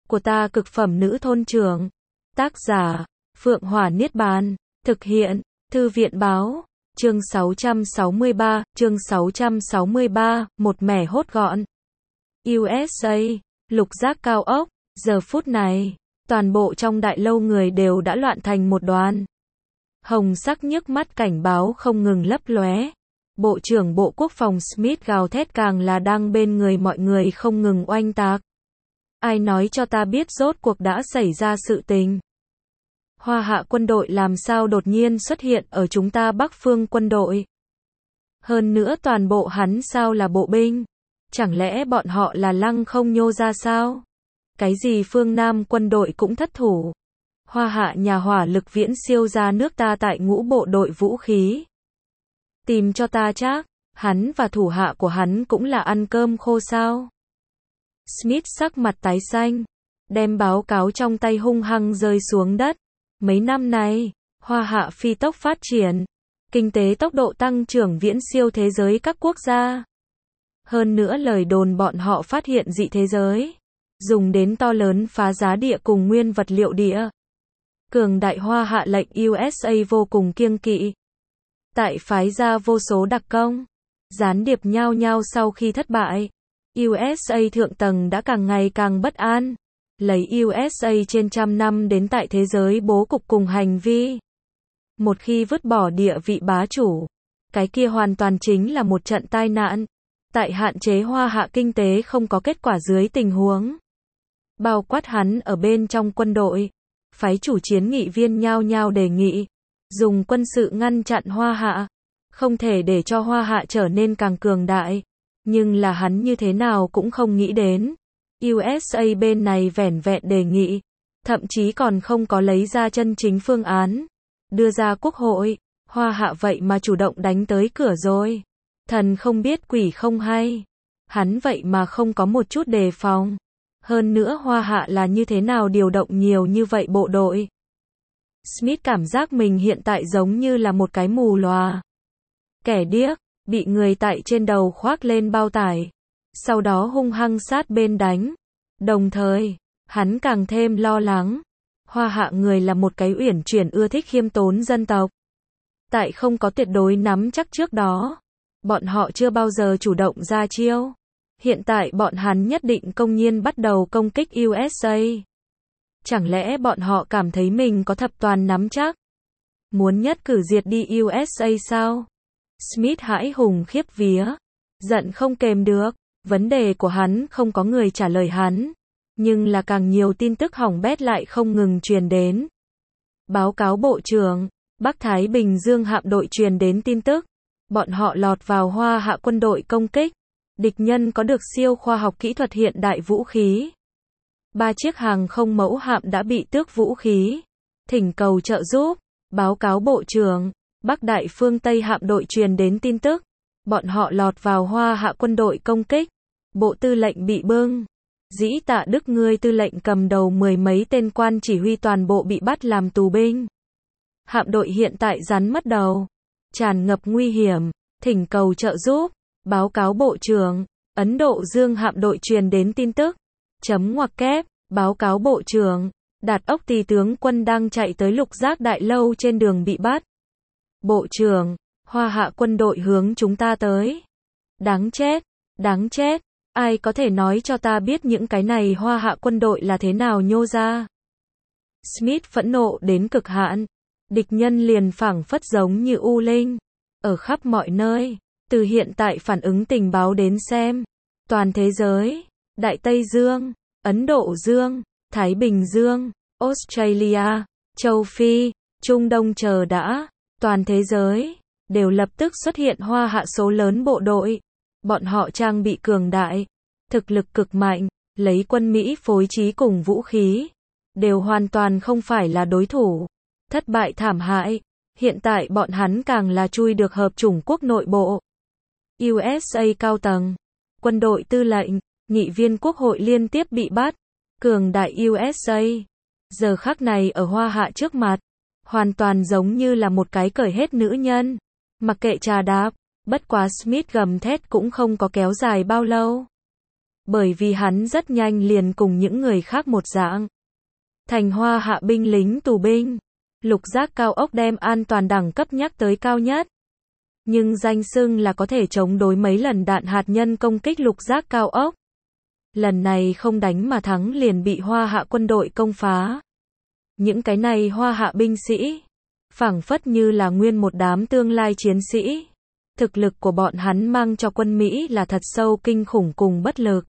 của ta cực phẩm nữ thôn trưởng. Tác giả, Phượng Hỏa Niết Bàn. Thực hiện, Thư viện Báo. Chương 663, một mẻ hốt gọn. USA, lục giác cao ốc. Giờ phút này, toàn bộ trong đại lâu người đều đã loạn thành một đoàn. Hồng sắc nhức mắt cảnh báo không ngừng lấp lóe. Bộ trưởng Bộ Quốc phòng Smith gào thét càng là đang bên người mọi người không ngừng oanh tạc. Ai nói cho ta biết rốt cuộc đã xảy ra sự tình? Hoa Hạ quân đội làm sao đột nhiên xuất hiện ở chúng ta Bắc phương quân đội? Hơn nữa toàn bộ hắn sao là bộ binh? Chẳng lẽ bọn họ là lăng không nhô ra sao? Cái gì phương Nam quân đội cũng thất thủ? Hoa Hạ nhà hỏa lực viễn siêu ra nước ta tại ngũ bộ đội vũ khí. Tìm cho ta chắc, hắn và thủ hạ của hắn cũng là ăn cơm khô sao? Smith sắc mặt tái xanh, đem báo cáo trong tay hung hăng rơi xuống đất. Mấy năm nay, Hoa Hạ phi tốc phát triển, kinh tế tốc độ tăng trưởng viễn siêu thế giới các quốc gia. Hơn nữa lời đồn bọn họ phát hiện dị thế giới, dùng đến to lớn phá giá địa cùng nguyên vật liệu địa. Cường đại Hoa Hạ lệnh USA vô cùng kiêng kỵ. Tại phái ra vô số đặc công, gián điệp nhao nhao sau khi thất bại. USA thượng tầng đã càng ngày càng bất an, lấy USA trên trăm năm đến tại thế giới bố cục cùng hành vi. Một khi vứt bỏ địa vị bá chủ, cái kia hoàn toàn chính là một trận tai nạn. Tại hạn chế Hoa Hạ kinh tế không có kết quả dưới tình huống, bao quát hắn ở bên trong quân đội, phái chủ chiến nghị viên nhao nhao đề nghị, dùng quân sự ngăn chặn Hoa Hạ, không thể để cho Hoa Hạ trở nên càng cường đại. Nhưng là hắn như thế nào cũng không nghĩ đến. USA bên này vẻn vẹn đề nghị, thậm chí còn không có lấy ra chân chính phương án, đưa ra quốc hội, Hoa Hạ vậy mà chủ động đánh tới cửa rồi. Thần không biết quỷ không hay. Hắn vậy mà không có một chút đề phòng. Hơn nữa Hoa Hạ là như thế nào điều động nhiều như vậy bộ đội. Smith cảm giác mình hiện tại giống như là một cái mù lòa. Kẻ điếc, bị người tại trên đầu khoác lên bao tải. Sau đó hung hăng sát bên đánh. Đồng thời, hắn càng thêm lo lắng. Hoa Hạ người là một cái uyển chuyển ưa thích khiêm tốn dân tộc. Tại không có tuyệt đối nắm chắc trước đó, bọn họ chưa bao giờ chủ động ra chiêu. Hiện tại bọn hắn nhất định công nhiên bắt đầu công kích USA. Chẳng lẽ bọn họ cảm thấy mình có thập toàn nắm chắc? Muốn nhất cử diệt đi USA sao? Smith hãi hùng khiếp vía, giận không kềm được. Vấn đề của hắn không có người trả lời hắn, nhưng là càng nhiều tin tức hỏng bét lại không ngừng truyền đến. Báo cáo Bộ trưởng, Bắc Thái Bình Dương hạm đội truyền đến tin tức, bọn họ lọt vào Hoa Hạ quân đội công kích. Địch nhân có được siêu khoa học kỹ thuật hiện đại vũ khí. 3 chiếc hàng không mẫu hạm đã bị tước vũ khí. Thỉnh cầu trợ giúp. Báo cáo Bộ trưởng, Bắc Đại phương Tây hạm đội truyền đến tin tức. Bọn họ lọt vào Hoa Hạ quân đội công kích. Bộ tư lệnh bị bưng. Dĩ Tạ Đức ngươi tư lệnh cầm đầu mười mấy tên quan chỉ huy toàn bộ bị bắt làm tù binh. Hạm đội hiện tại rắn mất đầu. Tràn ngập nguy hiểm. Thỉnh cầu trợ giúp. Báo cáo Bộ trưởng, Ấn Độ Dương hạm đội truyền đến tin tức. Ngoặc kép, báo cáo Bộ trưởng, Đạt Ốc Tỳ tướng quân đang chạy tới lục giác đại lâu trên đường bị bắt. Bộ trưởng, Hoa Hạ quân đội hướng chúng ta tới. Đáng chết, ai có thể nói cho ta biết những cái này Hoa Hạ quân đội là thế nào nhô ra? Smith phẫn nộ đến cực hạn, địch nhân liền phảng phất giống như u linh, ở khắp mọi nơi. Từ hiện tại phản ứng tình báo đến xem, toàn thế giới, Đại Tây Dương, Ấn Độ Dương, Thái Bình Dương, Australia, Châu Phi, Trung Đông chờ đã, toàn thế giới, đều lập tức xuất hiện Hoa Hạ số lớn bộ đội. Bọn họ trang bị cường đại, thực lực cực mạnh, lấy quân Mỹ phối trí cùng vũ khí, đều hoàn toàn không phải là đối thủ. Thất bại thảm hại, hiện tại bọn hắn càng là chui được hợp chủng quốc nội bộ. USA cao tầng, quân đội tư lệnh, nghị viên quốc hội liên tiếp bị bắt. Cường đại USA, giờ khắc này ở Hoa Hạ trước mặt, hoàn toàn giống như là một cái cởi hết nữ nhân, mặc kệ trà đạp. Bất quá Smith gầm thét cũng không có kéo dài bao lâu. bởi vì hắn rất nhanh liền cùng những người khác một dạng. Thành Hoa Hạ binh lính tù binh. Lục giác cao ốc đem an toàn đẳng cấp nhắc tới cao nhất. Nhưng danh xưng là có thể chống đối mấy lần đạn hạt nhân công kích lục giác cao ốc. Lần này không đánh mà thắng liền bị Hoa Hạ quân đội công phá. Những cái này Hoa Hạ binh sĩ, phảng phất như là nguyên một đám tương lai chiến sĩ. Thực lực của bọn hắn mang cho quân Mỹ là thật sâu kinh khủng cùng bất lực.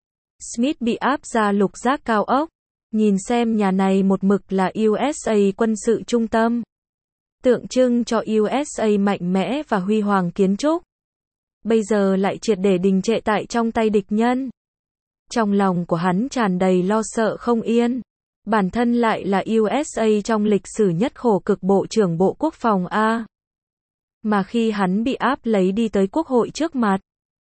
Smith bị áp ra lục giác cao ốc. Nhìn xem nhà này một mực là USA quân sự trung tâm. Tượng trưng cho USA mạnh mẽ và huy hoàng kiến trúc. Bây giờ lại triệt để đình trệ tại trong tay địch nhân. Trong lòng của hắn tràn đầy lo sợ không yên. Bản thân lại là USA trong lịch sử nhất khổ cực Bộ trưởng Bộ Quốc phòng A. Mà khi hắn bị áp lấy đi tới Quốc hội trước mặt,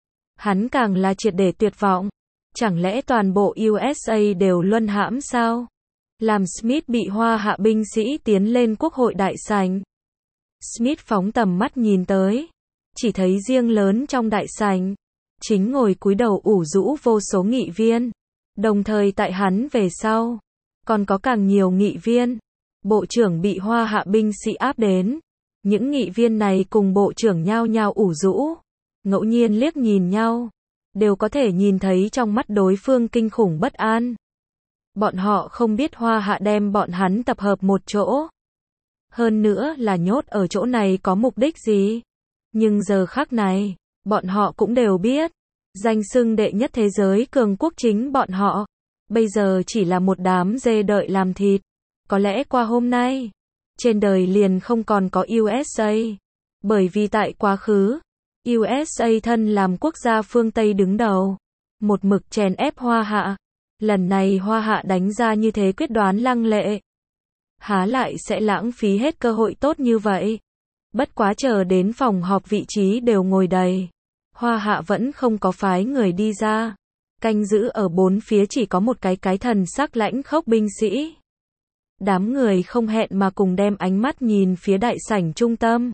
hắn càng là triệt để tuyệt vọng. Chẳng lẽ toàn bộ USA đều luân hãm sao? Làm Smith bị Hoa Hạ binh sĩ tiến lên Quốc hội đại sảnh. Smith phóng tầm mắt nhìn tới, chỉ thấy riêng lớn trong đại sảnh, chính ngồi cúi đầu ủ rũ vô số nghị viên. Đồng thời tại hắn về sau, còn có càng nhiều nghị viên. Bộ trưởng bị Hoa Hạ binh sĩ áp đến. Những nghị viên này cùng bộ trưởng nhao nhao ủ rũ, ngẫu nhiên liếc nhìn nhau, đều có thể nhìn thấy trong mắt đối phương kinh khủng bất an. Bọn họ không biết Hoa Hạ đem bọn hắn tập hợp một chỗ. Hơn nữa là nhốt ở chỗ này có mục đích gì. Nhưng giờ khắc này, bọn họ cũng đều biết. Danh xưng đệ nhất thế giới cường quốc chính bọn họ. Bây giờ chỉ là một đám dê đợi làm thịt. Có lẽ qua hôm nay, trên đời liền không còn có USA. Bởi vì tại quá khứ, USA thân làm quốc gia phương Tây đứng đầu. Một mực chèn ép Hoa Hạ. Lần này Hoa Hạ đánh ra như thế quyết đoán lăng lệ. Há lại sẽ lãng phí hết cơ hội tốt như vậy. Bất quá chờ đến phòng họp vị trí đều ngồi đầy. Hoa Hạ vẫn không có phái người đi ra. Canh giữ ở bốn phía chỉ có một cái thần sắc lãnh khốc binh sĩ. Đám người không hẹn mà cùng đem ánh mắt nhìn phía đại sảnh trung tâm.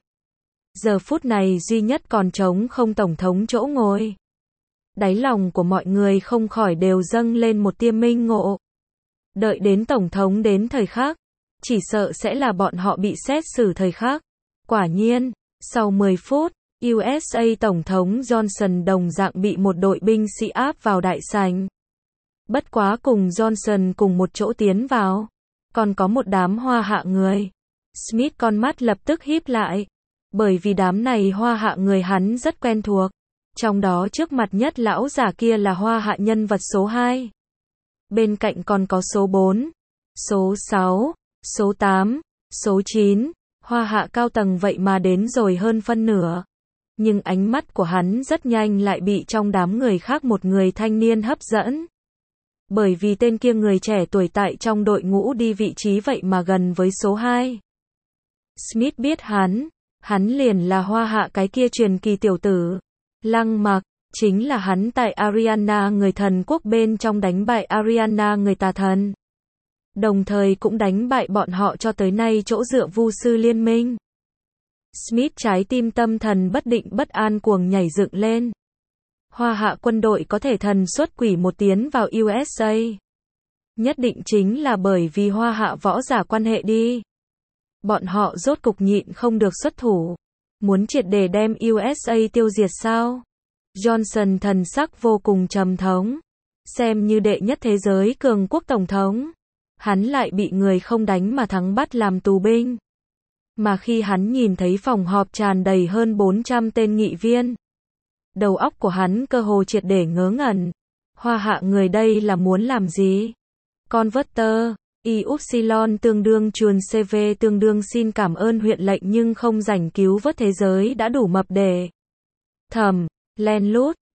Giờ phút này duy nhất còn trống không tổng thống chỗ ngồi. Đáy lòng của mọi người không khỏi đều dâng lên một tia minh ngộ. Đợi đến tổng thống đến thời khắc, chỉ sợ sẽ là bọn họ bị xét xử thời khắc. Quả nhiên, sau 10 phút, USA Tổng thống Johnson đồng dạng bị một đội binh sĩ áp vào đại sảnh. Bất quá cùng Johnson cùng một chỗ tiến vào, còn có một đám Hoa Hạ người. Smith con mắt lập tức híp lại, bởi vì đám này Hoa Hạ người hắn rất quen thuộc. Trong đó trước mặt nhất lão giả kia là Hoa Hạ nhân vật số 2. Bên cạnh còn có số 4, số 6, số 8, số 9, Hoa Hạ cao tầng vậy mà đến rồi hơn phân nửa. Nhưng ánh mắt của hắn rất nhanh lại bị trong đám người khác một người thanh niên hấp dẫn. Bởi vì tên kia người trẻ tuổi tại trong đội ngũ đi vị trí vậy mà gần với số 2. Smith biết hắn liền là Hoa Hạ cái kia truyền kỳ tiểu tử. Lăng Mặc, chính là hắn tại Ariana người thần quốc bên trong đánh bại Ariana người tà thần. Đồng thời cũng đánh bại bọn họ cho tới nay chỗ dựa vu sư liên minh. Smith trái tim tâm thần bất định bất an cuồng nhảy dựng lên. Hoa Hạ quân đội có thể thần xuất quỷ một tiến vào USA. Nhất định chính là bởi vì Hoa Hạ võ giả quan hệ đi. Bọn họ rốt cục nhịn không được xuất thủ. Muốn triệt để đem USA tiêu diệt sao? Johnson thần sắc vô cùng trầm thống. Xem như đệ nhất thế giới cường quốc tổng thống. Hắn lại bị người không đánh mà thắng bắt làm tù binh. Mà khi hắn nhìn thấy phòng họp tràn đầy hơn 400 tên nghị viên, đầu óc của hắn cơ hồ triệt để ngớ ngẩn. Hoa Hạ người đây là muốn làm gì? Converter, Y-Upsilon tương đương chuồn CV tương đương xin cảm ơn huyện lệnh nhưng không rảnh cứu vớt thế giới đã đủ mập để. Thầm, len lút,